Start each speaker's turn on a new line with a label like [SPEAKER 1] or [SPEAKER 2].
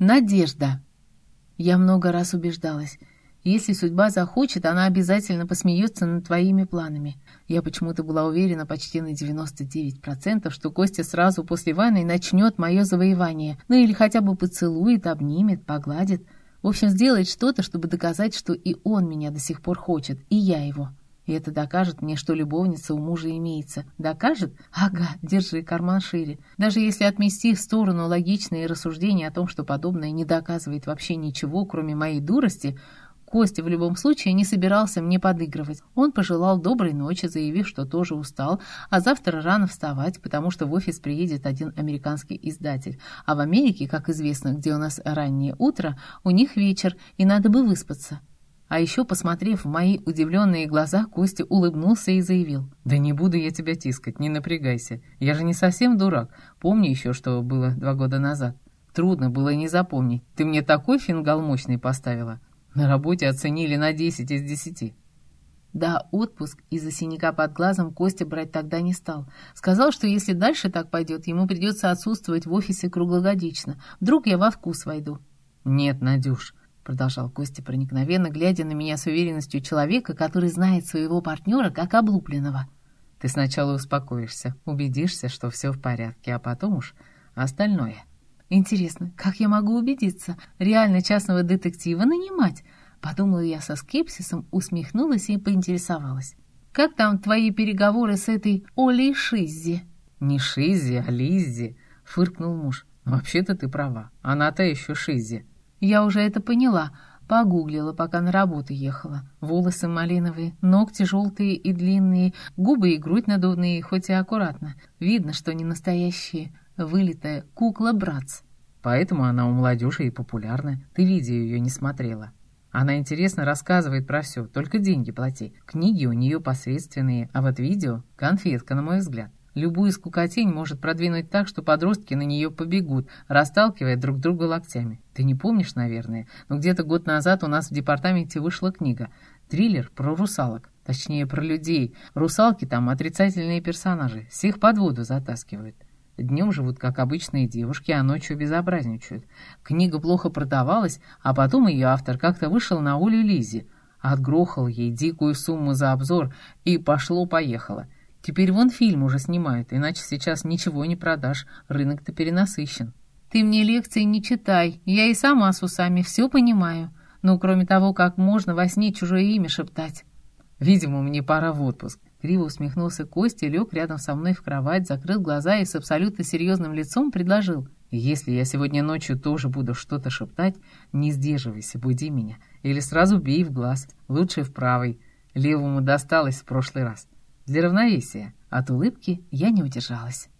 [SPEAKER 1] Надежда. Я много раз убеждалась. Если судьба захочет, она обязательно посмеется над твоими планами. Я почему-то была уверена почти на 99%, что Костя сразу после ванны начнет мое завоевание. Ну или хотя бы поцелует, обнимет, погладит. В общем, сделает что-то, чтобы доказать, что и он меня до сих пор хочет, и я его. И это докажет мне, что любовница у мужа имеется. Докажет? Ага, держи карман шире. Даже если отмести в сторону логичные рассуждения о том, что подобное не доказывает вообще ничего, кроме моей дурости, Костя в любом случае не собирался мне подыгрывать. Он пожелал доброй ночи, заявив, что тоже устал, а завтра рано вставать, потому что в офис приедет один американский издатель. А в Америке, как известно, где у нас раннее утро, у них вечер, и надо бы выспаться. А еще, посмотрев в мои удивленные глаза, Костя улыбнулся и заявил: «Да не буду я тебя тискать, не напрягайся. Я же не совсем дурак. Помни еще, что было 2 года назад. Трудно было не запомнить. Ты мне такой фингал мощный поставила. На работе оценили на 10 из 10». Да, отпуск из-за синяка под глазом Костя брать тогда не стал. Сказал, что если дальше так пойдет, ему придется отсутствовать в офисе круглогодично. Вдруг я во вкус войду. «Нет, Надюш», — продолжал Костя проникновенно, глядя на меня с уверенностью человека, который знает своего партнера как облупленного. «Ты сначала успокоишься, убедишься, что все в порядке, а потом уж остальное». «Интересно, как я могу убедиться? Реально частного детектива нанимать?» Подумала я со скепсисом, усмехнулась и поинтересовалась. «Как там твои переговоры с этой Олей Шиззи?»
[SPEAKER 2] «Не Шиззи, а Лиззи», — фыркнул муж. «Вообще-то ты права, она-то еще Шиззи».
[SPEAKER 1] Я уже это поняла. Погуглила, пока на работу ехала. Волосы малиновые, ногти желтые и длинные, губы и грудь надувные, хоть и аккуратно. Видно, что не настоящие. Вылитая кукла-братц.
[SPEAKER 2] Поэтому она у молодежи и популярна. Ты видео ее не смотрела. Она интересно рассказывает про все, только деньги плати. Книги у нее посредственные, а вот видео — конфетка, на мой взгляд. Любую скукотень может продвинуть так, что подростки на нее побегут, расталкивая друг друга локтями. Ты не помнишь, наверное, но где-то год назад у нас в департаменте вышла книга. Триллер про русалок. Точнее, про людей. Русалки там отрицательные персонажи. Всех под воду затаскивают. Днем живут, как обычные девушки, а ночью безобразничают. Книга плохо продавалась, а потом ее автор как-то вышел на Олю Лиззи. Отгрохал ей дикую сумму за обзор, и пошло-поехало. Теперь вон фильм уже снимают, иначе сейчас ничего не продашь, рынок-то перенасыщен.
[SPEAKER 1] Ты мне лекции не читай, я и сама с усами все понимаю. Ну, кроме того, как можно во сне чужое имя шептать.
[SPEAKER 2] Видимо, мне пора в отпуск. Криво усмехнулся Костя, лег рядом со мной в кровать, закрыл глаза и с абсолютно серьезным лицом предложил: «Если я сегодня ночью тоже буду что-то шептать, не сдерживайся, буди меня. Или сразу бей в глаз, лучше в правый. Левому досталось в прошлый раз. Для равновесия». От улыбки я не удержалась.